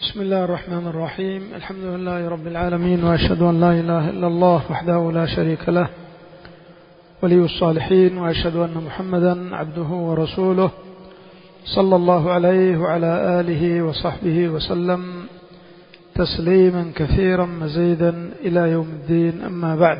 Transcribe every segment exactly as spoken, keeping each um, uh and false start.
بسم الله الرحمن الرحيم. الحمد لله رب العالمين، وأشهد أن لا إله إلا الله وحده لا شريك له ولي الصالحين، وأشهد أن محمدا عبده ورسوله صلى الله عليه وعلى آله وصحبه وسلم تسليما كثيرا مزيدا إلى يوم الدين. أما بعد،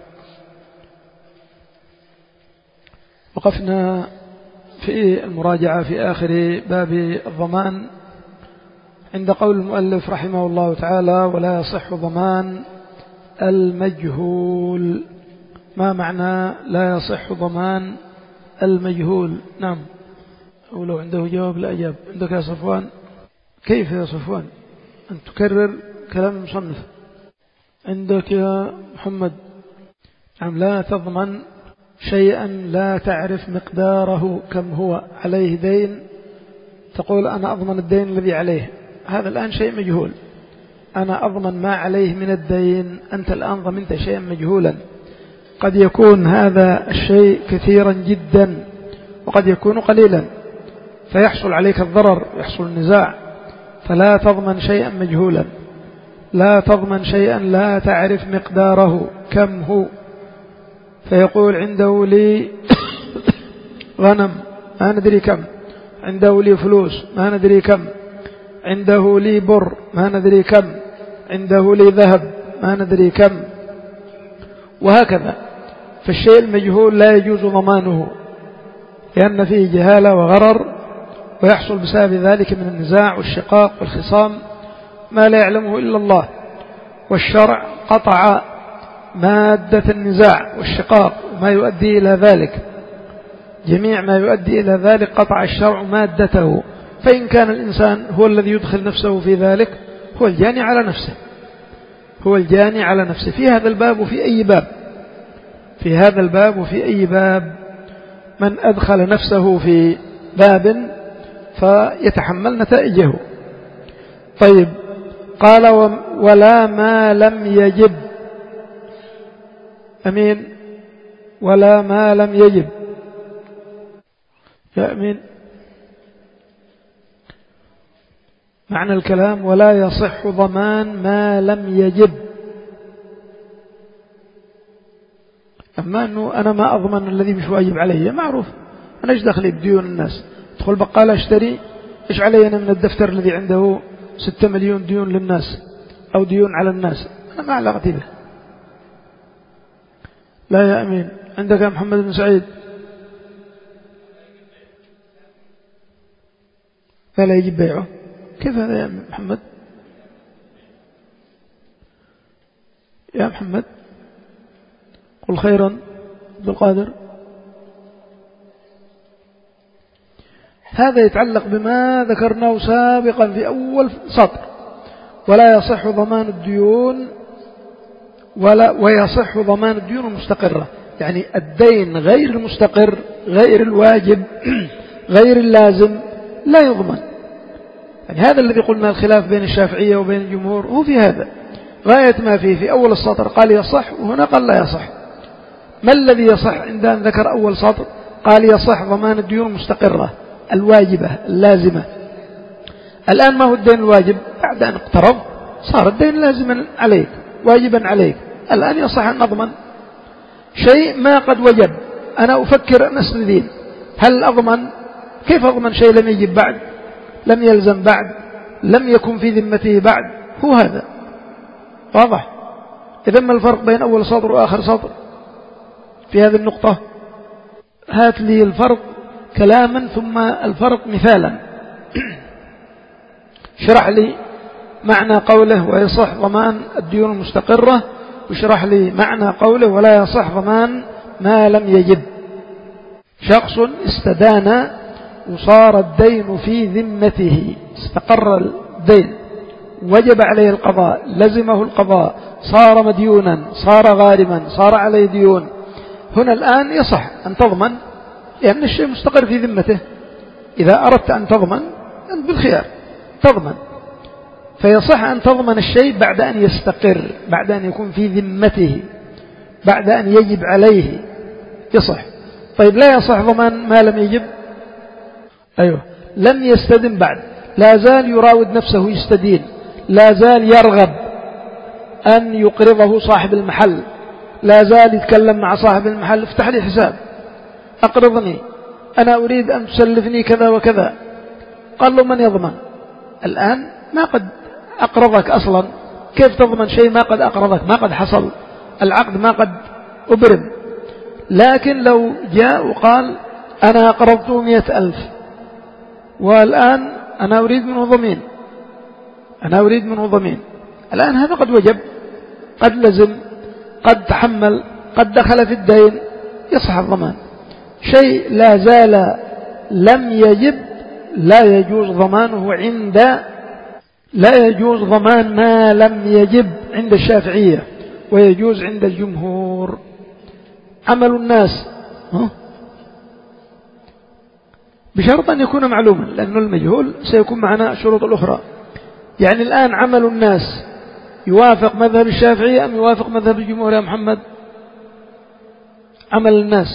وقفنا في المراجعة في آخر باب الضمان عند قول المؤلف رحمه الله تعالى: ولا يصح ضمان المجهول. ما معنى لا يصح ضمان المجهول؟ نعم، أو لو عنده جواب لا أجاب. عندك يا صفوان؟ كيف يا صفوان أن تكرر كلام المصنف؟ عندك يا محمد؟ نعم، لا تضمن شيئا لا تعرف مقداره كم هو. عليه دين، تقول أنا أضمن الدين الذي عليه. هذا الآن شيء مجهول. أنا أضمن ما عليه من الدين. أنت الآن ضمنت شيئا مجهولا. قد يكون هذا الشيء كثيرا جدا وقد يكون قليلا، فيحصل عليك الضرر، يحصل النزاع. فلا تضمن شيئا مجهولا، لا تضمن شيئا لا تعرف مقداره كم هو. فيقول عنده لي غنم ما ندري كم، عنده لي فلوس ما ندري كم، عنده لي بر ما ندري كم، عنده لي ذهب ما ندري كم، وهكذا. فالشيء المجهول لا يجوز ضمانه، لأن فيه جهالة وغرر، ويحصل بسبب ذلك من النزاع والشقاق والخصام ما لا يعلمه إلا الله. والشرع قطع مادة النزاع والشقاق وما يؤدي إلى ذلك. جميع ما يؤدي إلى ذلك قطع الشرع مادته. فإن كان الإنسان هو الذي يدخل نفسه في ذلك، هو الجاني على نفسه، هو الجاني على نفسه في هذا الباب وفي أي باب، في هذا الباب وفي أي باب. من أدخل نفسه في باب فيتحمل نتائجه. طيب، قال: ولا ما لم يجب. أمين؟ ولا ما لم يجب. يا أمين؟ معنى الكلام: ولا يصح ضمان ما لم يجب. أما أنه أنا ما أضمن الذي مش واجب علي، معروف. أنا إيش دخلي بديون الناس؟ أدخل بقالة أشتري، إيش علي أنا من الدفتر الذي عنده ستة مليون ديون للناس أو ديون على الناس؟ أنا ما علاقتي به. لا يا أمين. عندك يا محمد بن سعيد؟ لا يجب بيعه. كيف هذا يا محمد؟ يا محمد قل خيرا. عبد القادر؟ هذا يتعلق بما ذكرناه سابقا في أول سطر: ولا يصح ضمان الديون ولا ويصح ضمان الديون المستقرة. يعني الدين غير المستقر، غير الواجب، غير اللازم، لا يضمن. يعني هذا الذي قلنا الخلاف بين الشافعية وبين الجمهور هو في هذا. غاية ما فيه في أول السطر قال يصح، وهنا قال لا يصح. ما الذي يصح عند أن ذكر أول سطر؟ قال يصح ضمان الديون المستقرة الواجبة اللازمة. الآن ما هو الدين الواجب؟ بعد أن اقترض صار الدين لازما عليك، واجبا عليك. الآن يصح أن نضمن شيء ما قد وجب. أنا أفكر أن أستدين، هل أضمن؟ كيف أضمن شيء لم يجب بعد، لم يلزم بعد، لم يكن في ذمته بعد؟ هو هذا واضح. إذا ما الفرق بين أول سطر وآخر سطر في هذه النقطة؟ هات لي الفرق كلاما ثم الفرق مثالا. شرح لي معنى قوله ويصح ضمان الديون المستقرة، وشرح لي معنى قوله ولا يصح ضمان ما لم يجب. شخص استدان وصار الدين في ذمته، استقر الدين، وجب عليه القضاء، لزمه القضاء، صار مديونا، صار غارما، صار عليه ديون. هنا الآن يصح أن تضمن، لأن الشيء مستقر في ذمته. إذا أردت أن تضمن أنت بالخيار تضمن. فيصح أن تضمن الشيء بعد أن يستقر، بعد أن يكون في ذمته، بعد أن يجب عليه، يصح. طيب، لا يصح ضمان ما لم يجب. أيوه، لم يستدن بعد، لا زال يراود نفسه يستدين، لا زال يرغب أن يقرضه صاحب المحل، لا زال يتكلم مع صاحب المحل افتح لي حساب، أقرضني، أنا أريد أن تسلفني كذا وكذا. قال له من يضمن؟ الآن ما قد أقرضك أصلا، كيف تضمن شيء ما قد أقرضك، ما قد حصل العقد، ما قد أبرم. لكن لو جاء وقال أنا أقرضته مئة ألف والآن أنا أريد منه ضمين، أنا أريد منه ضمين، الآن هذا قد وجب، قد لزم، قد تحمل، قد دخل في الدين، يصح الضمان. شيء لا زال لم يجب لا يجوز ضمانه عند لا يجوز ضمان ما لم يجب عند الشافعية، ويجوز عند الجمهور. عمل الناس بشرط أن يكون معلوما، لأن المجهول سيكون معنا الشروط الأخرى. يعني الآن عمل الناس يوافق مذهب الشافعية أم يوافق مذهب الجمهور يا محمد؟ عمل الناس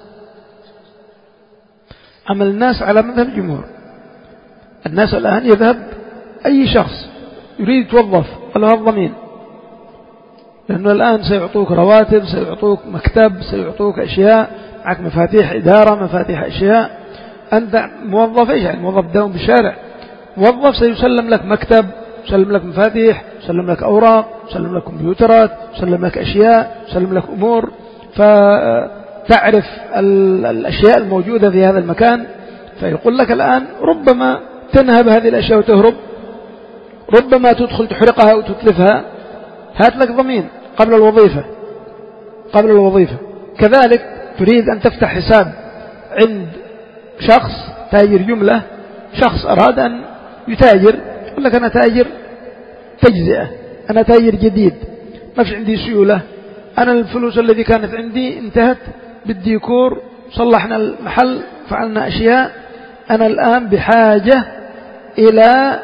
عمل الناس على مذهب الجمهور. الناس الآن يذهب أي شخص يريد يتوظف قال له الضمين، لأنه الآن سيعطوك رواتب، سيعطوك مكتب، سيعطوك أشياء، معك مفاتيح إدارة، مفاتيح أشياء. أنت موظف إيش يعني؟ موظف داوم بالشارع، موظف سيسلم لك مكتب، يسلم لك مفاتيح، يسلم لك أوراق، يسلم لك كمبيوترات، يسلم لك أشياء، يسلم لك أمور، فتعرف الأشياء الموجودة في هذا المكان. فيقول لك الآن ربما تنهب هذه الأشياء وتهرب، ربما تدخل تحرقها وتتلفها، هات لك ضمين قبل الوظيفة قبل الوظيفة. كذلك تريد أن تفتح حساب عند شخص تاجر جملة، شخص أراد أن يتاجر، يقول لك أنا تاجر تجزئة، أنا تاجر جديد، ما في عندي سيولة، أنا الفلوس الذي كانت عندي انتهت بالديكور، صلحنا المحل، فعلنا أشياء، أنا الآن بحاجة إلى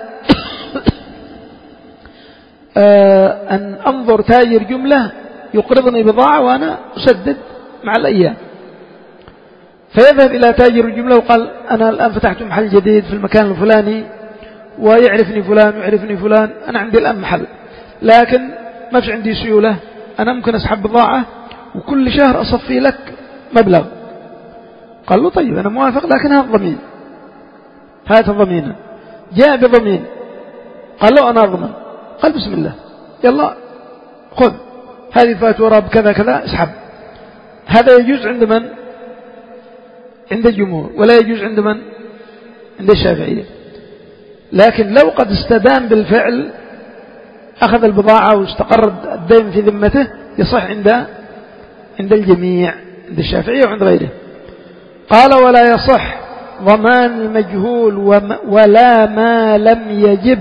أن أنظر تاجر جملة يقرضني بضاعة وأنا أسدد مع الأيام. فيذهب إلى تاجر الجملة وقال أنا الآن فتحت محل جديد في المكان الفلاني، ويعرفني فلان ويعرفني فلان، أنا عندي الآن محل، لكن ما في عندي سيولة، أنا ممكن أسحب بضاعة وكل شهر أصفي لك مبلغ. قال له طيب أنا موافق، لكن هذا ضمين، هات ضمينا. جاء بضمين، قال له أنا أضمن، قال بسم الله يلا خذ هذه فاتورة بكذا كذا اسحب. هذا يجوز عند من؟ عند الجمهور، ولا يجوز عند من؟ عند الشافعية. لكن لو قد استدان بالفعل، أخذ البضاعة واستقر الدين في ذمته، يصح عند عند الجميع، عند الشافعية وعند غيره. قال ولا يصح ضمان المجهول ولا ما لم يجب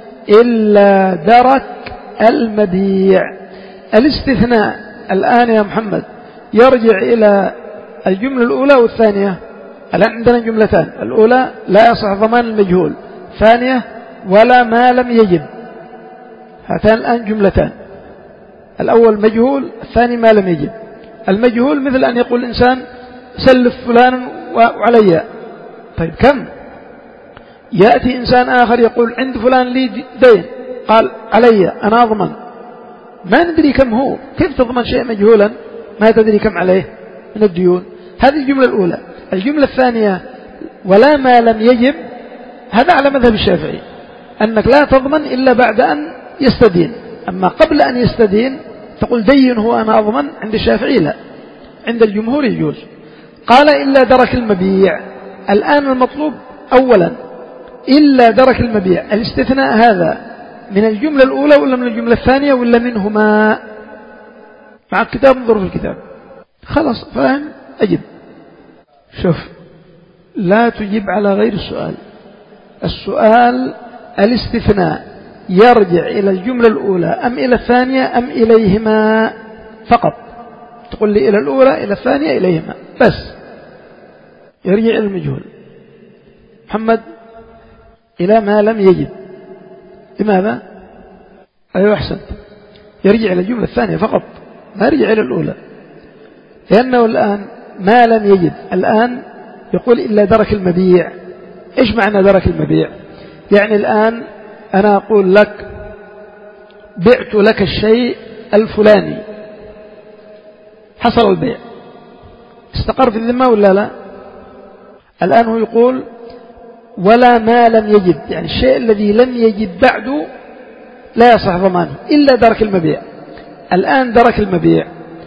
إلا درك المبيع. الاستثناء الآن يا محمد يرجع إلى الجملة الأولى والثانية. الآن عندنا جملتان، الأولى لا يصح ضمان المجهول، ثانية ولا ما لم يجب. هاتان الآن جملتان، الأول مجهول، الثاني ما لم يجب. المجهول مثل أن يقول الإنسان سلف فلانا وعلي، طيب كم؟ يأتي إنسان آخر يقول عند فلان لي دين، قال علي أنا أضمن، ما ندري كم هو، كيف تضمن شيء مجهولا ما تدري كم عليه من الديون؟ هذه الجملة الأولى. الجملة الثانية ولا ما لم يجب، هذا على مذهب الشافعي، أنك لا تضمن إلا بعد أن يستدين، أما قبل أن يستدين تقول دين هو أنا أضمن. عند الشافعي لا، عند الجمهور يجوز. قال إلا درك المبيع. الآن المطلوب أولا إلا درك المبيع، الاستثناء هذا من الجملة الأولى ولا من الجملة الثانية ولا منهما؟ مع الكتاب انظر في الكتاب، خلاص فاهم أجب. شوف، لا تجيب على غير السؤال. السؤال الاستثناء يرجع إلى الجملة الأولى أم إلى الثانية أم إليهما فقط؟ تقول لي إلى الأولى إلى الثانية إليهما بس، يرجع إلى المجهول. محمد إلى ما لم يجب، لماذا؟ أيوة أحسنت، يرجع إلى الجملة الثانية فقط، ما يرجع إلى الأولى، لأنه الآن ما لم يجب الآن يقول إلا درك المبيع. إيش معنى درك المبيع؟ يعني الآن أنا أقول لك بعت لك الشيء الفلاني، حصل البيع، استقر في الذمة ولا لا؟ الآن هو يقول ولا ما لم يجد، يعني الشيء الذي لم يجد بعد لا يصح ضمانه إلا درك المبيع. الآن درك المبيع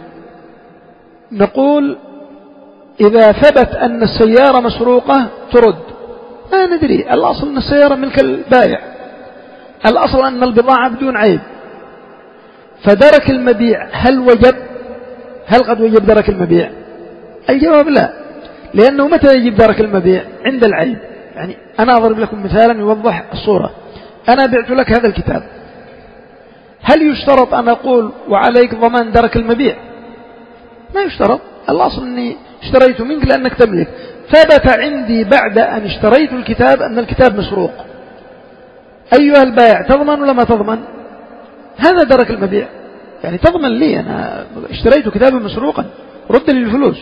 نقول إذا ثبت أن السيارة مسروقة ترد، ما ندري، الأصل أن السيارة ملك البائع، الأصل أن البضاعة بدون عيب. فدرك المبيع هل وجب؟ هل قد وجب درك المبيع؟ الجواب لا، لأنه متى يجب درك المبيع؟ عند العيب. يعني أنا أضرب لكم مثالا يوضح الصورة. أنا بعت لك هذا الكتاب، هل يشترط أن أقول وعليك ضمان درك المبيع؟ ما يشترط، الأصل أني اشتريته منك لأنك تملك. ثبت عندي بعد أن اشتريت الكتاب أن الكتاب مسروق، أيها البائع تضمن ولا ما تضمن؟ هذا درك المبيع، يعني تضمن لي أنا اشتريت كتابا مسروقا، رد لي الفلوس.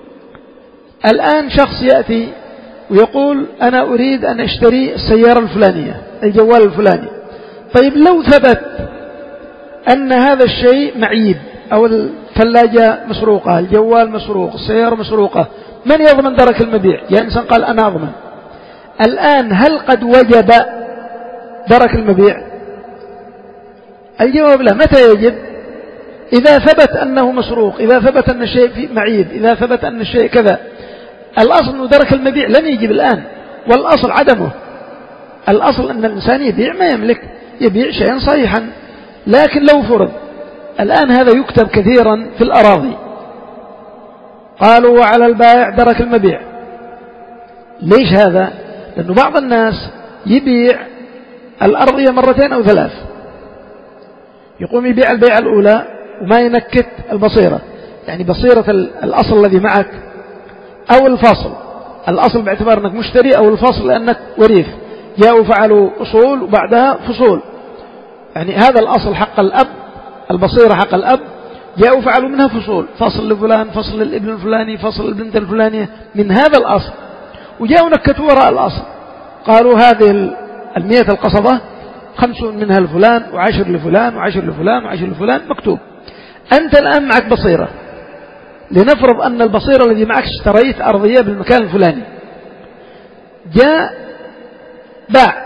الآن شخص يأتي ويقول أنا أريد أن أشتري السيارة الفلانية، الجوال الفلاني. طيب لو ثبت أن هذا الشيء معيب، أو الثلاجة مسروقة، الجوال مسروق، السيارة مسروقة، من يضمن درك المبيع؟ يا إنسان قال أنا أضمن. الآن هل قد وجب درك المبيع؟ الجواب لا. متى يجب؟ إذا ثبت أنه مسروق، إذا ثبت أن الشيء فيه معيب، إذا ثبت أن الشيء كذا. الأصل أنه درك المبيع لم يجب الآن، والأصل عدمه. الأصل أن الإنسان يبيع ما يملك، يبيع شيئا صحيحا. لكن لو فرض الآن، هذا يكتب كثيرا في الأراضي، قالوا وعلى البائع درك المبيع. ليش هذا؟ لأنه بعض الناس يبيع الأرضية مرتين أو ثلاث، يقوم يبيع البيعة الأولى وما ينكت البصيرة، يعني بصيرة الأصل الذي معك أو الفاصل، الأصل باعتبار أنك مشتري، أو الفاصل لأنك وريث، جاءوا فعلوا أصول وبعدها فصول، يعني هذا الأصل حق الأب، البصيرة حق الأب، جاءوا فعلوا منها فصول، فصل لفلان، فصل للابن الفلاني، فصل للبنت الفلانية من هذا الأصل، وجاءوا نكتوا وراء الأصل، قالوا هذه المئة القصبة خمسون منها لفلان، وعشر لفلان، وعشر لفلان، وعشر لفلان، مكتوب. أنت الآن معك بصيرة، لنفرض أن البصيرة الذي معك اشتريت أرضية بالمكان الفلاني، جاء باع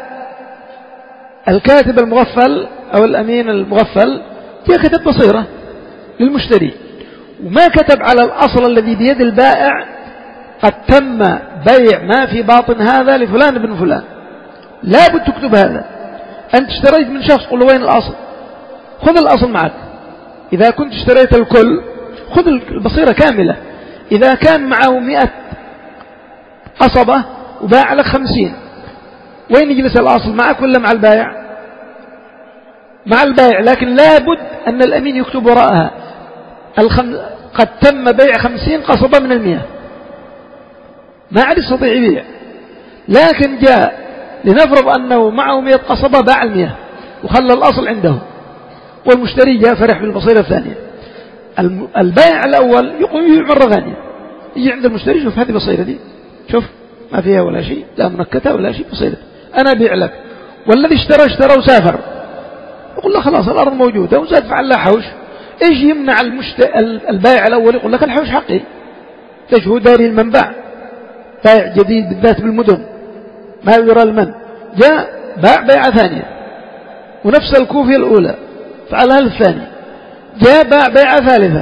الكاتب المغفل أو الأمين المغفل، جاء كتب بصيرة للمشتري وما كتب على الأصل الذي بيد البائع قد تم بيع ما في باطن هذا لفلان بن فلان. لا بد تكتب هذا. أنت اشتريت من شخص، قل له وين الأصل؟ خذ الأصل معك. إذا كنت اشتريت الكل خذ البصيرة كاملة. إذا كان معه مئة قصبة وباع لك خمسين، وين يجلس الأصل؟ معك ولا مع البائع؟ مع البائع، لكن لا بد أن الأمين يكتب وراءها الخم... قد تم بيع خمسين قصبة من المئة، ما عاد يستطيع يبيع. لكن جاء لنفرض أنه معه مئة قصبة، باع المئة وخلى الأصل عنده، والمشتري جاء فرح بالبصيرة الثانية. البائع الأول يقوم يبيع مرة ثانية، يجي عند المشتري، شوف هذه بصيرة دي، شوف ما فيها ولا شيء، لا منكتة ولا شيء، بصيرة أنا أبيع لك. والذي اشترى اشترى وسافر، يقول له خلاص الأرض موجودة وزاد فعل لها حوش. إيش يمنع المشت... البائع الأول يقول لك الحوش حقي، ليش هو داري المنبع، بائع جديد بالذات بالمدن ما يرى المن، جاء باع بيعة ثانية ونفس الكوفية الأولى فعلها الثانية، جاء باع بيعة ثالثة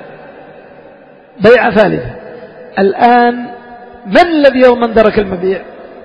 بيعة ثالثة. الآن من الذي يضمن درك المبيع؟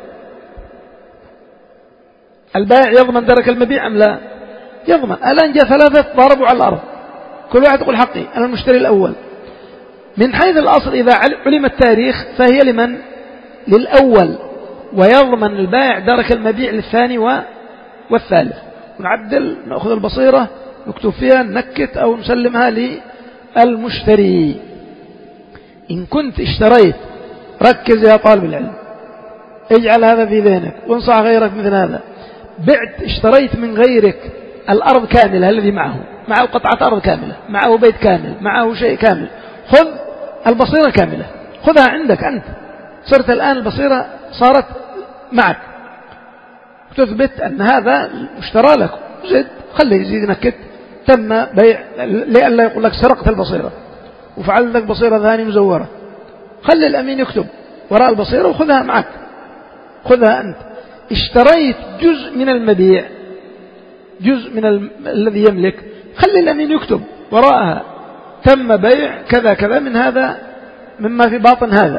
البائع يضمن درك المبيع أم لا؟ يضمن. الآن جاء ثلاثة ضربوا على الأرض، كل واحد يقول حقي أنا المشتري الأول. من حيث الأصل إذا علم التاريخ فهي لمن؟ للأول، ويضمن البائع درك المبيع للثاني والثالث. ونعدل، نأخذ البصيرة نكتب فيها، نكت أو نسلمها للمشتري. إن كنت اشتريت، ركز يا طالب العلم، اجعل هذا في ذهنك وانصح غيرك مثل هذا. بعت اشتريت من غيرك الأرض كاملة الذي معه، معه قطعة أرض كاملة، معه بيت كامل، معه شيء كامل، خذ البصيرة كاملة، خذها عندك أنت، صرت الآن البصيرة صارت معك، تثبت أن هذا اشترى لك، زد خليه يزيد نكت تم بيع، لئلا يقول لك سرقت البصيرة وفعلت لك بصيرة ثانية مزورة. خلي الأمين يكتب وراء البصيرة وخذها معك، خذها أنت. اشتريت جزء من المبيع، جزء من ال... الذي يملك، خلي الأمين يكتب وراءها تم بيع كذا كذا من هذا مما في باطن هذا،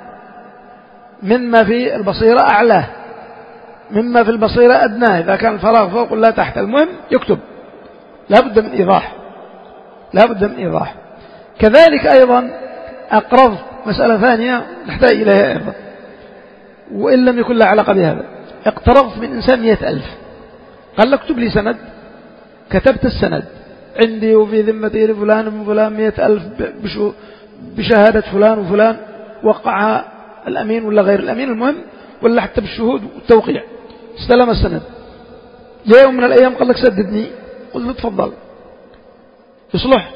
مما في البصيرة أعلاه، مما في البصيرة أدناه، إذا كان الفراغ فوق ولا تحت، المهم يكتب. لا بد من إيضاح، لا بد من إيضاح. كذلك أيضا أقرض، مسألة ثانية نحتاج إليها أيضا وإن لم يكن لها علاقة بهذا. اقترضت من إنسان مئة ألف، قال لك اكتب لي سند، كتبت السند عندي وفي ذمتي لفلان من فلان مئة ألف بشهادة فلان وفلان، وقعها الأمين ولا غير الأمين، المهم ولا حتى بالشهود والتوقيع، استلم السند. جاء يوم من الأيام قال لك سددني، قل له تفضل، يصلح،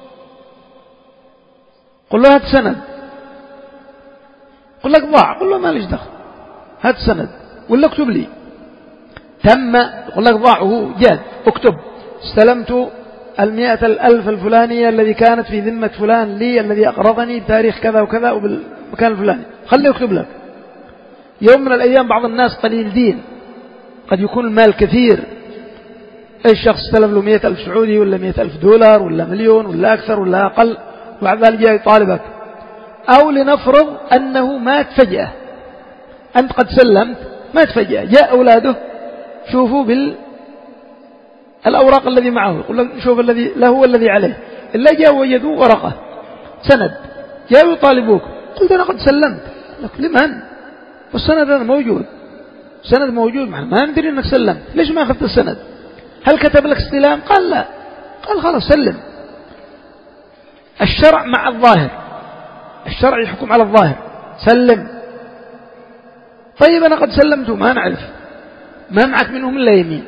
قل له هات سند، قل لك ضاع، قل له ما ليش دخل، هات سند ولا اكتب لي. تم، قل لك ضاع وهو جاد، اكتب استلمت المئة الألف الفلانية الذي كانت في ذمة فلان لي، الذي أقرضني بتاريخ كذا وكذا وبالمكان الفلاني، خليه يكتب لك. يوم من الأيام بعض الناس قليل دين، قد يكون المال كثير، أي شخص استلم له مئة ألف سعودي ولا مئة ألف دولار ولا مليون ولا أكثر ولا أقل، وبعد ذلك جاء يطالبك. أو لنفرض أنه مات فجأة، أنت قد سلمت مات فجأة، جاء أولاده شوفوا بالأوراق الذي معه، يقول لك شوف الذي له والذي عليه، إلا جاء وجدوا ورقة سند، جاءوا يطالبوك، قلت أنا قد سلمت، لك لمن؟ والسند هذا موجود، سند موجود معنا، ما ندري أنك سلمت، ليش ما أخذت السند؟ هل كتب لك استلام؟ قال لا، قال خلاص سلم. الشرع مع الظاهر، الشرع يحكم على الظاهر، سلم. طيب أنا قد سلمته ما نعرف، ما معك منهم إلا يمين،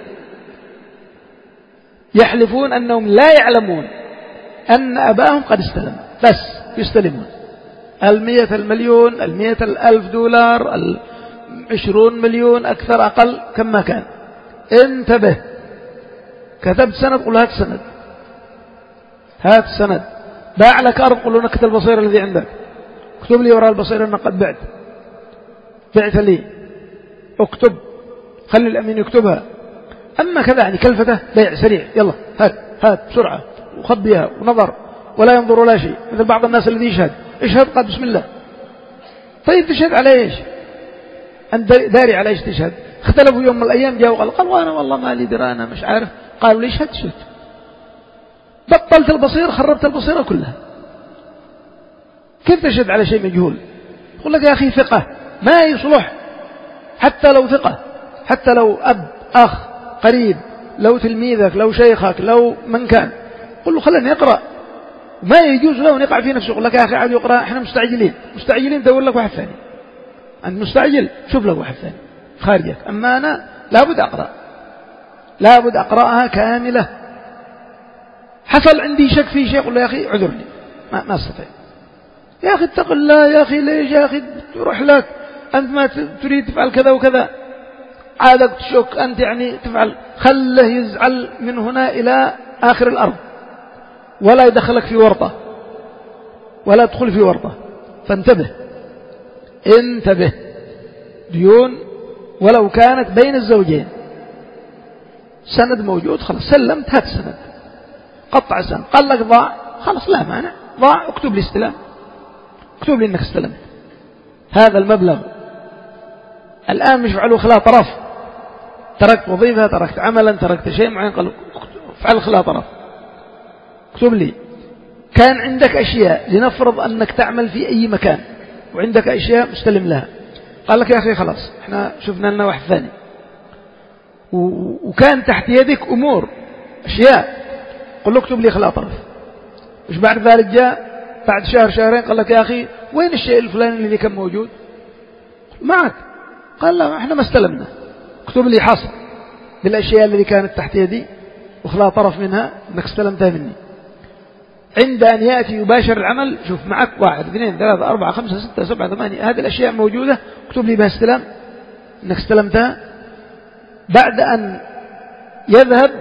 يحلفون أنهم لا يعلمون أن أباهم قد استلم، بس يستلمون المئة المليون، المئة الألف دولار، العشرون مليون، أكثر أقل كما كان. انتبه، كتبت سند، قل هات سند، هات سند. باع لك أرض، قل له نكت البصيرة الذي عندك، اكتب لي وراء البصيرة أنك قد بعت، بعت لي، اكتب، خلي الأمين يكتبها. أما كذا يعني كلفته بيع سريع، يلا هات هات بسرعة وخبيها ونظر ولا ينظر ولا شيء، مثل بعض الناس الذي يشهد، اشهد قال بسم الله. طيب تشهد على ايش؟ أنت داري على ايش تشهد؟ اختلفوا يوم من الأيام، جاءوا قال قال وانا والله ما لي درا، أنا مش عارف. قالوا ليش هات شهد؟ بطلت البصير، خربت البصيرة كلها. كيف تشهد على شيء مجهول؟ يقول لك يا أخي ثقة، ما يصلح، حتى لو ثقة، حتى لو أب أخ قريب، لو تلميذك، لو شيخك، لو من كان، قل له خلنا يقرأ، ما يجوز له أن يقع في نفسه. يقول لك يا أخي عاد يقرأ، احنا مستعجلين، مستعجلين دور لك واحد ثاني، أنت مستعجل شوف لك واحد ثاني خارجك، أما أنا لابد أقرأ، لابد أقرأها كاملة. حصل عندي شك في شيء، قل له يا أخي عذرني، ما, ما استطيع، يا أخي اتق الله، يا أخي ليش يا أخي تروح لك، أنت ما تريد تفعل كذا وكذا، عادك تشك أنت يعني تفعل، خله يزعل من هنا إلى آخر الأرض، ولا يدخلك في ورطة، ولا تدخل في ورطة. فانتبه، انتبه، ديون ولو كانت بين الزوجين، سند موجود خلاص سلمت، هات سند، قطع السند. قال لك ضاع، خلاص لا مانع، ضاع اكتب لي استلام، اكتب لي انك استلمت هذا المبلغ. الآن مش فعلوا خلا طرف، تركت وظيفة، تركت عملا، تركت شيء معين، قالوا فعل خلا طرف، اكتب لي. كان عندك أشياء، لنفرض أنك تعمل في أي مكان وعندك أشياء مستلم لها، قال لك يا أخي خلاص احنا شفنا لنا واحد ثاني، وكان تحت يدك أمور أشياء، قل له اكتب لي خلا طرف. مش بعد ذلك جاء بعد شهر شهرين قال لك يا أخي وين الشيء الفلاني الذي كان موجود معك؟ قال لا احنا ما استلمنا، اكتب لي حصر بالأشياء التي كانت تحت يدي وخلا طرف منها انك استلمتها مني. عند أن يأتي يباشر العمل، شوف معك واحد اثنين ثلاثة أربعة خمسة ستة سبعة ثمانية، هذه الأشياء موجودة، اكتب لي بها استلام انك استلمتها. بعد أن يذهب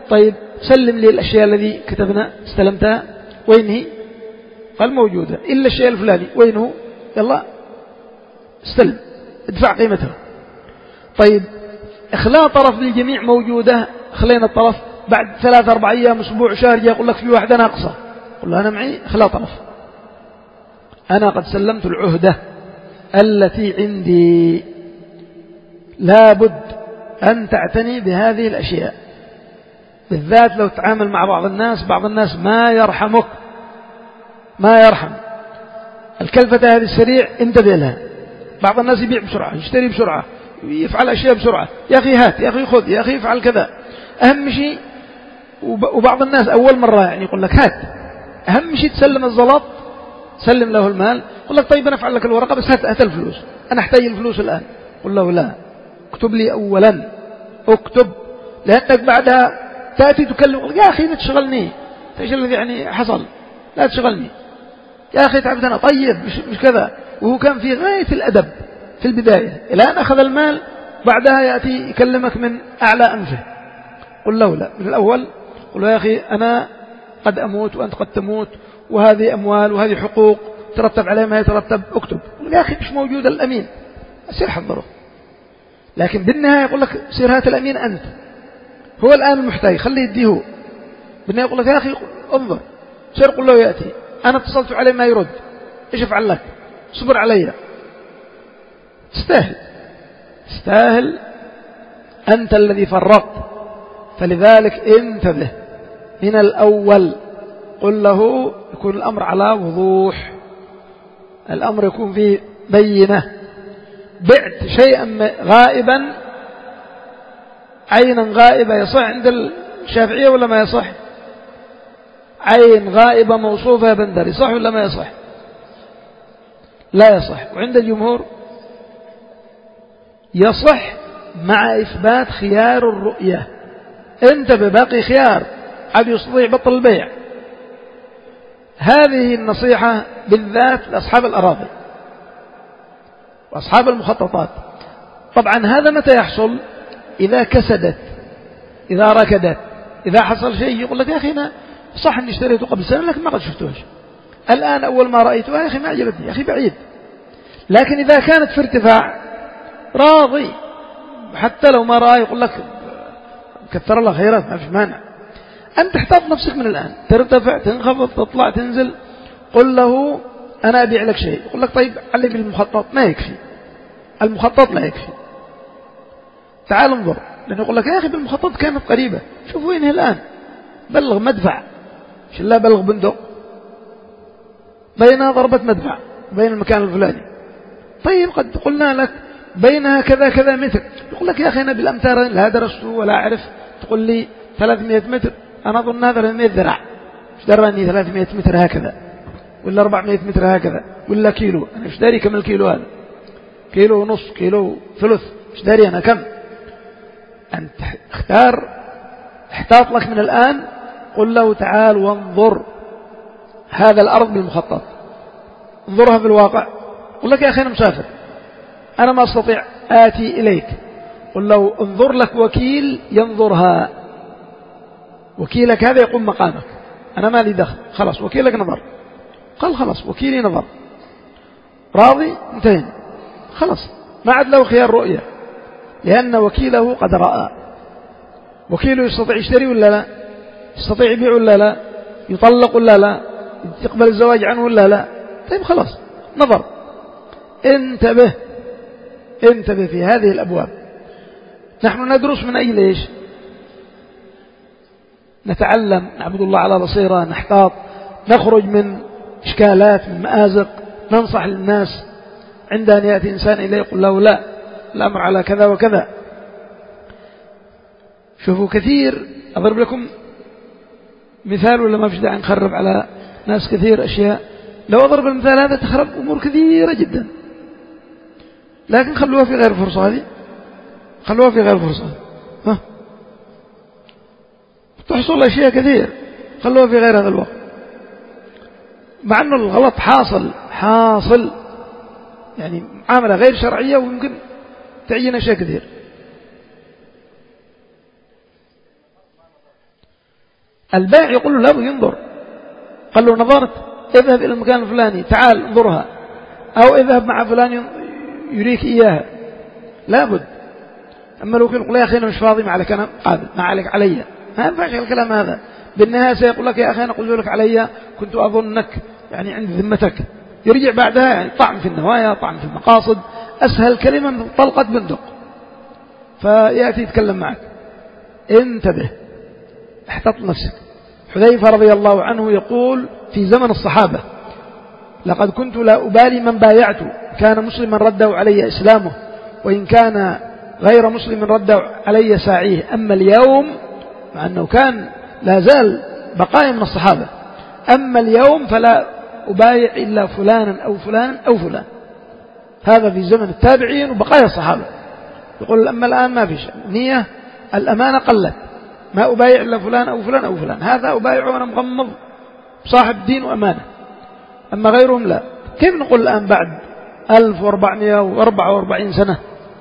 طيب سلم لي الأشياء الذي كتبنا استلمتها، وين هي؟ قال موجودة، إلا الشيء الفلاني وين هو؟ يلا استلم ادفع قيمتها. طيب إخلاء طرف للجميع موجودة، خلينا الطرف بعد ثلاثة أربع أيام أسبوع شهر يقول لك في واحدة ناقصة، قل له أنا معي إخلاء طرف، أنا قد سلمت العهدة التي عندي، لابد أن تعتني بهذه الأشياء، بالذات لو تعامل مع بعض الناس، بعض الناس ما يرحمك ما يرحم. الكلفة هذه السريع انتبه لها، بعض الناس يبيع بسرعة، يشتري بسرعة، يفعل أشياء بسرعة، يا أخي هات، يا أخي خذ، يا أخي افعل كذا. أهم شيء، وبعض الناس أول مرة يعني يقول لك هات، أهم شيء تسلم الزلط، سلم له المال، يقول لك طيب أنا أفعل لك الورقة بس هات, هات الفلوس، أنا أحتاج الفلوس الآن. قل له لا، اكتب لي أولا، اكتب، لأنك بعدها تأتي تكلم يا أخي لا تشغلني، ايش الذي يعني حصل، لا تشغلني يا أخي تعبت أنا، طيب مش, مش كذا. وهو كان في غاية الأدب في البداية، إلى أن أخذ المال بعدها يأتي يكلمك من أعلى أنفه. قل له لا، من الأول قل له يا أخي أنا قد أموت وأنت قد تموت، وهذه أموال وهذه حقوق ترتب عليها ما يترتب، اكتب. يا أخي مش موجود الأمين، أسير حضره. لكن بالنهاية يقول لك سير هات الأمين أنت، هو الآن المحتاج خليه يديه. بالنهاية يقول لك يا أخي انظر، سير قل له يأتي، أنا اتصلت عليه ما يرد، إيش أفعل لك؟ صبر علي. تستاهل تستاهل أنت الذي فرطت، فلذلك انتبه من الأول. قل له يكون الأمر على وضوح، الأمر يكون فيه بينة. بعت شيئا غائبا، عينا غائبة، يصح عند الشافعية ولا ما يصح؟ عين غائبة موصوفة بندر، يصح ولا ما يصح؟ لا يصح. وعند الجمهور يصح مع إثبات خيار الرؤية. انت بباقي خيار، عاد يستطيع بطل البيع. هذه النصيحة بالذات لأصحاب الأراضي وأصحاب المخططات. طبعا هذا متى يحصل؟ إذا كسدت، إذا ركدت، إذا حصل شيء يقول لك يا أخي أنا صح أني اشتريته قبل سنة لكن ما قد شفتوش الآن، أول ما رأيته يا أخي ما عجبتني، يا أخي بعيد. لكن إذا كانت في ارتفاع راضي، حتى لو ما رأى يقول لك كثر الله خيرات ما في مانع. أنت تحتاط نفسك من الآن، ترتفع تنخفض تطلع تنزل. قل له أنا أبيع لك شيء، يقول لك طيب علي بالمخطط، ما يكفي المخطط، لا يكفي، تعال انظر. لأنه يقول لك يا أخي بالمخطط كانت قريبة، شوف وين هي الآن، بلغ مدفع، مش لا بلغ بندق، بينها ضربة مدفع بين المكان الفلاني. طيب قد قلنا لك بينها كذا كذا متر، يقول لك يا أخي أنا بالأمتار لا درسته ولا أعرف، تقول لي ثلاثمائة متر، أنا أظن هذا ثلاثمائة ذراع، مش دراني ثلاثمائة متر هكذا ولا أربعمائة متر هكذا ولا كيلو، أنا مش داري كم الكيلو هذا، كيلو ونص، كيلو ثلث، مش داري أنا كم. أنت اختار، احتاط لك من الآن. قل له تعال وانظر هذا الأرض بالمخطط، انظرها في الواقع. قل لك يا أخي أنا مسافر، أنا ما أستطيع آتي إليك. قل له انظر لك وكيل ينظرها، وكيلك هذا يقوم مقامك، أنا ما لي دخل، خلاص وكيلك نظر. قال خلاص وكيلي نظر، راضي، انتهينا، خلاص ما عاد له خيار رؤية، لأن وكيله قد رأى. وكيله يستطيع يشتري ولا لا؟ يستطيع يبيع ولا لا؟ يطلق ولا لا؟ يقبل الزواج عنه ولا لا؟ طيب خلاص نظر. انتبه انتبه في هذه الأبواب. نحن ندرس من أجل إيش؟ نتعلم، نعبد الله على بصيرة، نحتاط، نخرج من إشكالات، من مآزق، ننصح للناس. عند أن يأتي إنسان إليه يقول له لا، الأمر على كذا وكذا. شوفوا كثير، أضرب لكم مثال ولا ما فيش داعي نخرب على ناس كثير أشياء. لو أضرب المثال هذا تخرب أمور كثيرة جدا، لكن خلوها في غير فرصة، هذه خلوها في غير فرصة، ها تحصل أشياء كثير، خلوها في غير هذا الوقت، مع أنه الغلط حاصل حاصل يعني معاملة غير شرعية، ويمكن تعين أشياء كثير. البائع يقول له لابد ينظر، قال له نظرت اذهب إلى المكان الفلاني تعال انظرها، أو اذهب مع فلان يريك إياها، لابد. أما لو يقول يا أخي أنا مش فاضي، ما عليك أنا قابل، ما عليك علي، ما ينفعش الكلام هذا. بالنهاية سيقول لك يا أخي أنا قلت لك علي، كنت أظنك يعني عند ذمتك، يرجع بعدها يعني طعن في النوايا، طعن في المقاصد، أسهل كلمة من طلقة بندق. فيأتي يتكلم معك، انتبه، احتط نفسك. حذيفة رضي الله عنه يقول في زمن الصحابة: لقد كنت لا أبالي من بايعت، كان مسلما رده علي إسلامه، وإن كان غير مسلم رده علي ساعيه. أما اليوم، مع أنه كان لا زال بقايا من الصحابة، أما اليوم فلا أبايع إلا فلانا أو فلانا أو فلان. هذا في زمن التابعين وبقايا الصحابة. يقول أما الآن ما فيش نية، الأمانة قلت، ما أبايع إلا فلان أو فلان أو فلان، هذا أبايع وأنا مغمض صاحب دين وأمانة، أما غيرهم لا. كيف نقول الآن بعد ألف وأربعمائة وأربعة وأربعين سنة،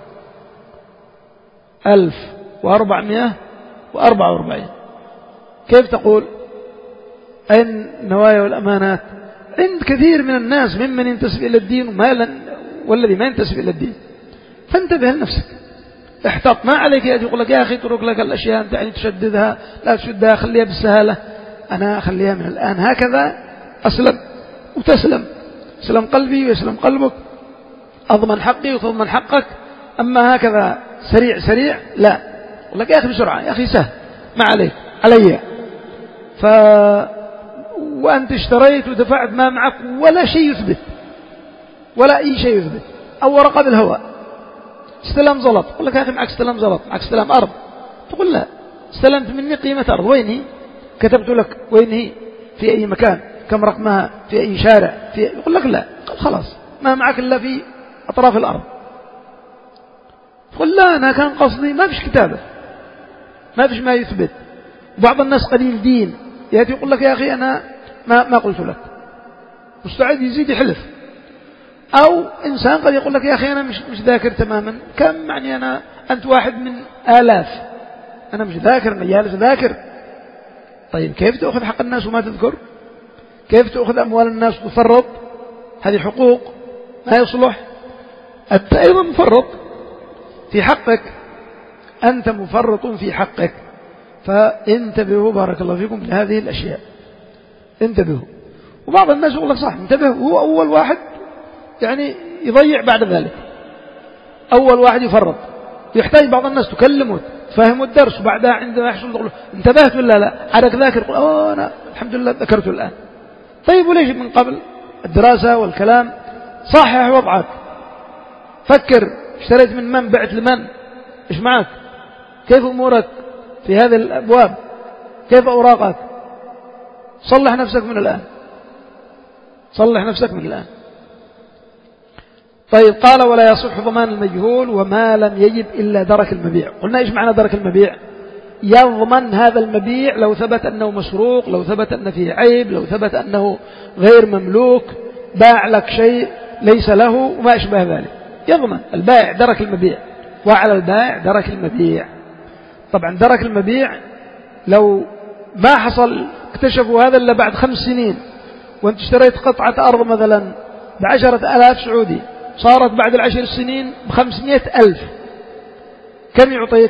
ألف وأربعمائة وأربعة وأربعين، كيف تقول أين النوايا والأمانات عند كثير من الناس ممن ينتسب إلى الدين وما والذي ما ينتسب إلى الدين؟ فانتبه لنفسك، احتط، ما عليك يأتي يقول لك يا أخي اترك لك الأشياء أنت يعني تشددها، لا تشدها، خليها بالسهالة. أنا أخليها من الآن هكذا أسلم وتسلم، سلم قلبي ويسلم قلبك، أضمن حقي وتضمن حقك. أما هكذا سريع سريع لا، يقول لك يا أخي بسرعة، يا أخي سهل، ما عليك علي. ف وأنت اشتريت ودفعت ما معك ولا شيء يثبت، ولا أي شيء يثبت، أو ورقة بالهواء، استلم زلط، يقول لك يا أخي معك استلم زلط، معك استلم أرض، تقول لا، استلمت مني قيمة أرض، وين هي؟ كتبت لك وين هي؟ في أي مكان؟ كم رقمها؟ في أي شارع؟ في... يقول لك لا، قال خلاص ما معك إلا في أطراف الأرض. تقول لا أنا كان قصدي، ما فيش كتابة، ما فيش ما يثبت. بعض الناس قليل دين يأتي يقول لك يا أخي أنا ما, ما قلت لك، مستعد يزيد يحلف. أو إنسان قد يقول لك يا أخي أنا مش, مش ذاكر تماما، كم يعني أنا أنت واحد من آلاف، أنا مش ذاكر، أنا جالس ذاكر. طيب كيف تأخذ حق الناس وما تذكر؟ كيف تأخذ أموال الناس وتفرط؟ هذه حقوق، ما يصلح. أنت أيضا مفرط في حقك، أنت مفرط في حقك. فانتبهوا بارك الله فيكم لهذه الأشياء، انتبهوا. وبعض الناس يقول لك صح انتبه، هو أول واحد يعني يضيع بعد ذلك، أول واحد يفرط، يحتاج بعض الناس تكلمه تفهموا الدرس، وبعدها عندما يحصل تقول انتبهت ولا لا، عادك ذاكر، يقول أوه أنا الحمد لله ذكرته الآن. طيب وليش من قبل الدراسة والكلام؟ صحح وضعك، فكر اشتريت من من، بعت لمن، إيش معك، كيف أمورك في هذه الأبواب، كيف أوراقك، صلح نفسك من الآن، صلح نفسك من الآن. طيب قال ولا يصح ضمان المجهول وما لم يجب إلا درك المبيع. قلنا إيش معنى درك المبيع؟ يضمن هذا المبيع لو ثبت أنه مسروق، لو ثبت أن فيه عيب، لو ثبت أنه غير مملوك، باع لك شيء ليس له وما أشبه ذلك، يضمن البائع درك المبيع، وعلى البائع درك المبيع. طبعا درك المبيع لو ما حصل اكتشفوا هذا إلا بعد خمس سنين، وانت اشتريت قطعة أرض مثلا بعشرة ألاف سعودي، صارت بعد العشر سنين بخمسمائة ألف، كم يعطيك؟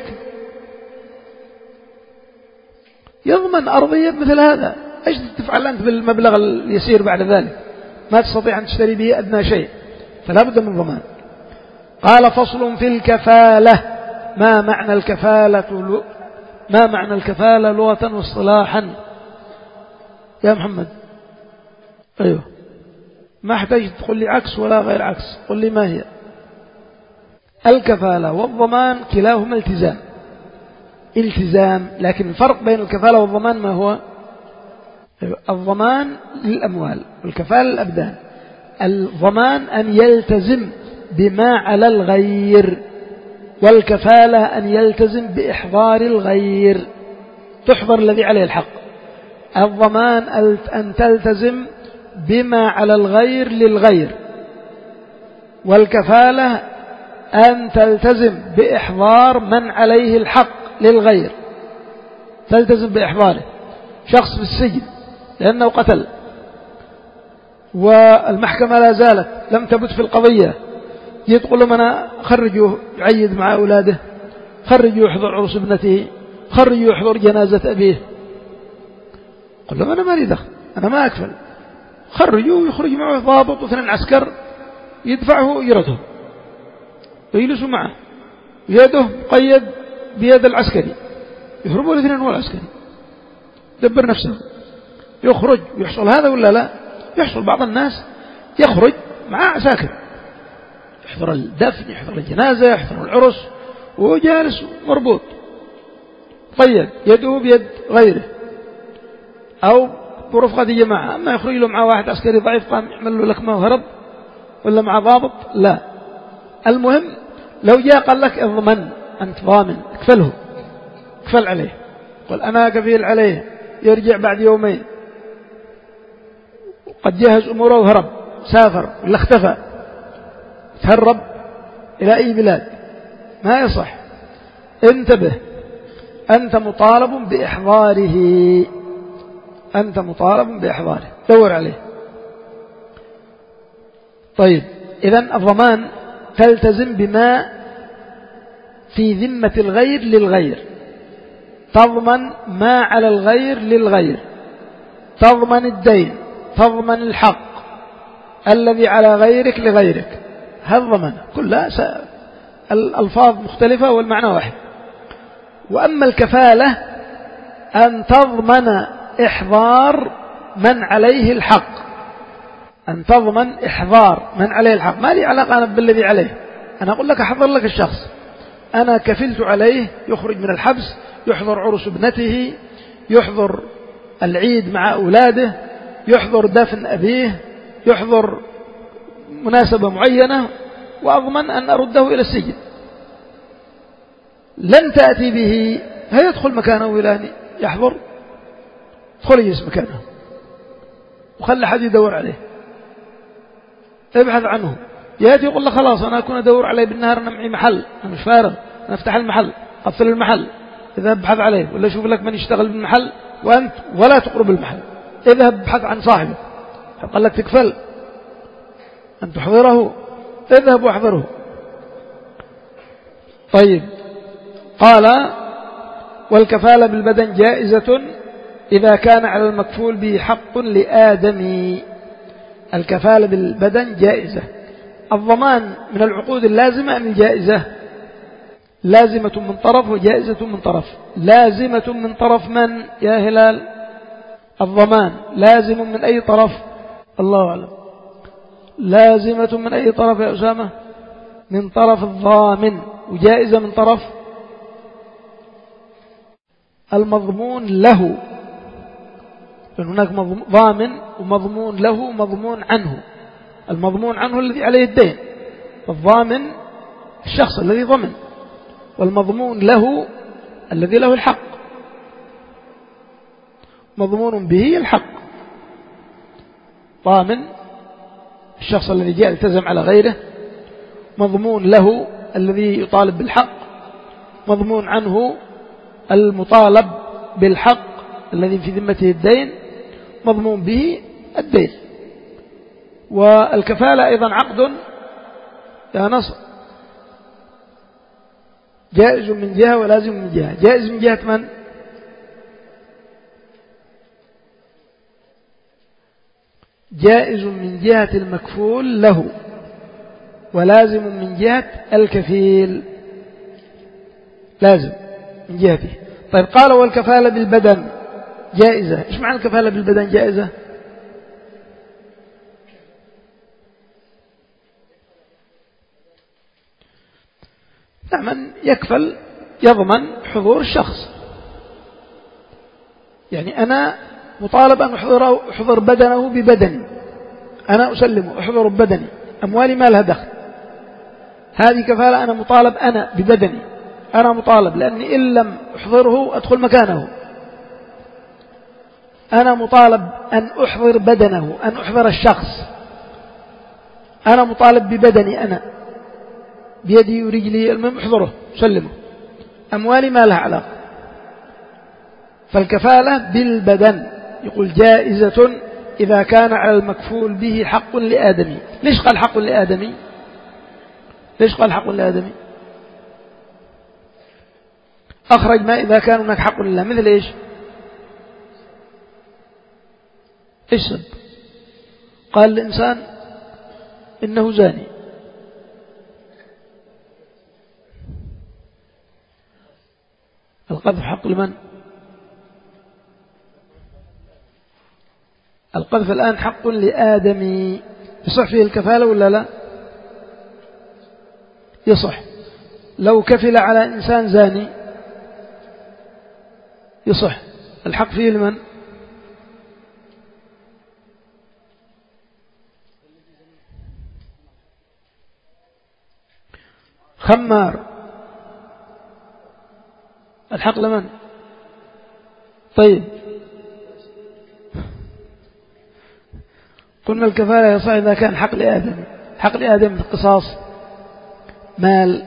يضمن أرضية مثل هذا. ايش تفعل أنت بالمبلغ اليسير بعد ذلك؟ ما تستطيع أن تشتري به أدنى شيء، فلا بد من ضمان. قال فصل في الكفالة. ما معنى الكفالة؟ ما معنى الكفالة لغة واصطلاحا يا محمد؟ أيوه، ما احتاج تقول لي عكس ولا غير عكس، قل لي ما هي. الكفالة والضمان كلاهما التزام، التزام، لكن الفرق بين الكفالة والضمان ما هو؟ الضمان للأموال والكفالة للأبدان. الضمان أن يلتزم بما على الغير، والكفالة أن يلتزم بإحضار الغير، تحضر الذي عليه الحق. الضمان أن تلتزم بما على الغير للغير، والكفالة أن تلتزم بإحضار من عليه الحق للغير، تلتزم بإحضاره. شخص في السجن لأنه قتل، والمحكمة لا زالت لم تبت في القضية، يتقول لهم أنا خرجوه يعيد مع أولاده، خرجوه يحضر عرس ابنته، خرجوه يحضر جنازة أبيه. قل لهم أنا ما لي دخل، أنا ما أكفل. خرجوه يخرج معه ضابط واثنين عسكر يدفعه أجرته ويجلسوا معه، يده قيد بيد العسكري، يهربوا الاثنين والعسكري دبر نفسه. يخرج يحصل هذا ولا لا؟ يحصل. بعض الناس يخرج مع عساكر، يحضر الدفن، يحضر الجنازة، يحضر العرس، وهو جالس مربوط قيد يده بيد غيره أو برفقة جماعة. أما يخرج له مع واحد عسكري ضعيف قام يعمل له لكمة وهرب، ولا مع ضابط، لا. المهم لو جاء قال لك اضمن، أنت ضامن، اكفله، اكفل عليه، قل أنا كفيل عليه، يرجع بعد يومين قد جهز أموره وهرب، سافر ولا اختفى، تهرب إلى أي بلاد، ما يصح. انتبه، أنت مطالب بإحضاره، أنت مطالب بإحضاره، دور عليه. طيب، إذن الضمان تلتزم بما في ذمة الغير للغير، تضمن ما على الغير للغير، تضمن الدين، تضمن الحق الذي على غيرك لغيرك. هذا ضمن كلها الألفاظ مختلفة والمعنى واحد. وأما الكفالة أن تضمن إحضار من عليه الحق، أن تضمن إحضار من عليه الحق. ما لي علاقة أنا بالذي عليه، أنا أقول لك أحضر لك الشخص، أنا كفلت عليه يخرج من الحبس، يحضر عرس ابنته، يحضر العيد مع أولاده، يحضر دفن أبيه، يحضر مناسبة معينة، وأضمن أن أرده إلى السجن. لن تأتي به، هيدخل مكانه إلى يحضر، ادخل يجلس مكانه وخلي حد يدور عليه، ابحث عنه. يأتي يقول له خلاص أنا أكون أدور عليه بالنهار، أنا معي محل، أنا مش فارغ، أنا أفتح المحل، قفل المحل، اذهب ابحث عليه، ولا شوف لك من يشتغل بالمحل، وأنت ولا تقرب المحل، اذهب ابحث عن صاحبه. قال لك تكفل أن تحضره، اذهب واحضره. طيب، قال والكفالة بالبدن جائزة إذا كان على المكفول به حق لآدمي. الكفالة بالبدن جائزة. الضمان من العقود اللازمة أم الجائزة؟ لازمة من طرف وجائزة من طرف. لازمة من طرف من يا هلال؟ الضمان لازم من أي طرف؟ الله أعلم. لازمة من أي طرف يا أسامة؟ من طرف الضامن. وجائزة من طرف المضمون له، لأن هناك ضامن ومضمون له ومضمون عنه. المضمون عنه الذي عليه الدين، الضامن الشخص الذي ضمن، والمضمون له الذي له الحق. مضمون به الحق، ضامن الشخص الذي جاء التزم على غيره، مضمون له الذي يطالب بالحق، مضمون عنه المطالب بالحق الذي في ذمته الدين، مضمون به الدين. والكفالة أيضا عقد يا نصر، جائز من جهة ولازم من جهة. جائز من جهة من؟ جائز من جهة المكفول له، ولازم من جهة الكفيل، لازم من جهته. طيب، قال والكفالة بالبدن جائزة. إيش معنى الكفالة بالبدن جائزة؟ من يكفل يضمن حضور الشخص، يعني أنا مطالب أن أحضر, أحضر بدنه ببدني، أنا أسلمه أحضر بدني، أموالي ما لها دخل، هذه كفالة. أنا مطالب أنا ببدني، أنا مطالب، لأني إن لم أحضره أدخل مكانه. أنا مطالب أن أحضر بدنه، أن أحضر الشخص، أنا مطالب ببدني، أنا بيدي ورجلي، المهم أحضره سلمه. أموالي ما لها علاقة. فالكفالة بالبدن يقول جائزة إذا كان على المكفول به حق لآدمي. ليش قال حق لآدمي؟ ليش قال حق لآدمي؟ أخرج ما إذا كان هناك حق لله، مثل إيش؟ إيش سب؟ قال الإنسان إنه زاني، القذف حق لمن؟ القذف الآن حق لآدمي، يصح فيه الكفالة ولا لا؟ يصح. لو كفل على إنسان زاني يصح، الحق فيه لمن؟ خمار، الحق لمن؟ طيب قلنا الكفالة يصح إذا كان حق لآدم. حق لآدم القصاص، مال،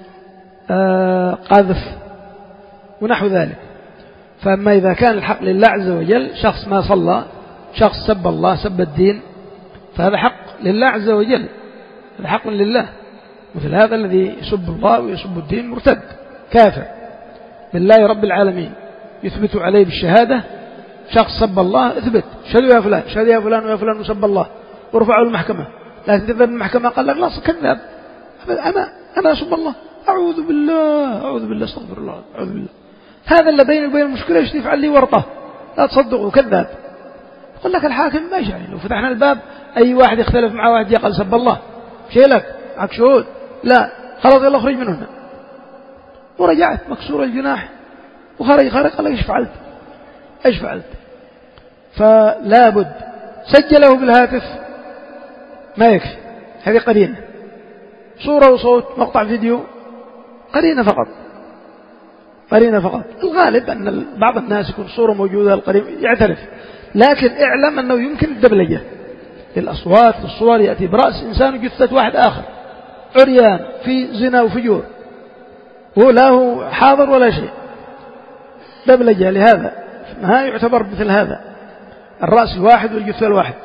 آه قذف ونحو ذلك. فأما إذا كان الحق لله عز وجل، شخص ما صلى، شخص سب الله سب الدين، فهذا حق لله عز وجل، هذا حق لله. مثل هذا الذي يسب الله ويسب الدين مرتد كافر بالله رب العالمين، يثبت عليه بالشهادة. شخص سب الله اثبت، شهدوا يا فلان، شهد يا فلان ويا فلان وسب الله، ورفعوا المحكمة. لكن تذهب المحكمة قال لك لا كذاب، أنا أنا أسب الله، أعوذ بالله أعوذ بالله استغفر الله أعوذ بالله، هذا اللي بيني وبين المشكلة ايش يفعل لي ورطة، لا تصدقوا كذاب. يقول لك الحاكم ما يعني لو فتحنا الباب أي واحد يختلف مع واحد يقال سب الله شيلك معك شهود، لا خلاص يلا اخرج من هنا. ورجعت مكسور الجناح وخرج خرج قال لك ايش فعلت ايش فعلت. فلا بد سجله بالهاتف ما يكفي، هذه قرينة، صورة وصوت مقطع فيديو قرينة فقط، قرينة فقط. الغالب أن بعض الناس يكون صورة موجودة القريب يعترف، لكن اعلم أنه يمكن الدبلجة للأصوات للصور، يأتي برأس إنسان جثة واحد آخر عريان في زنا وفجور، هو لا هو حاضر ولا شيء، دبلجة. لهذا ما يعتبر مثل هذا الرأس الواحد والجثة الواحد،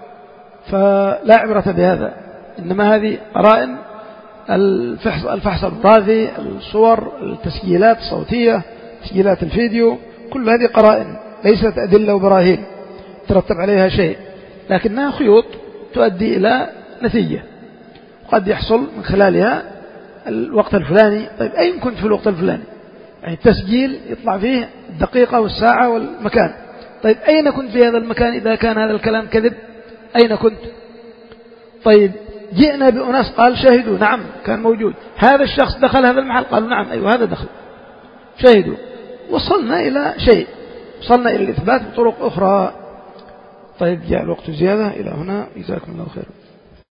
فلا عبرة بهذا. إنما هذه قرائن الفحص الفحص البراذي، الصور، التسجيلات الصوتية، تسجيلات الفيديو، كل هذه قرائن ليست أدلة وبراهين ترتب عليها شيء، لكنها خيوط تؤدي إلى نتيجة قد يحصل من خلالها الوقت الفلاني. طيب أين كنت في الوقت الفلاني؟ يعني التسجيل يطلع فيه الدقيقة والساعة والمكان. طيب أين كنت في هذا المكان إذا كان هذا الكلام كذب؟ أين كنت؟ طيب جئنا بأناس قال شهدوا نعم كان موجود، هذا الشخص دخل هذا المحل قالوا نعم أيوة هذا دخل، شهدوا. وصلنا إلى شيء، وصلنا إلى الإثبات بطرق أخرى. طيب جاء الوقت زيادة، إلى هنا جزاكم الله خير.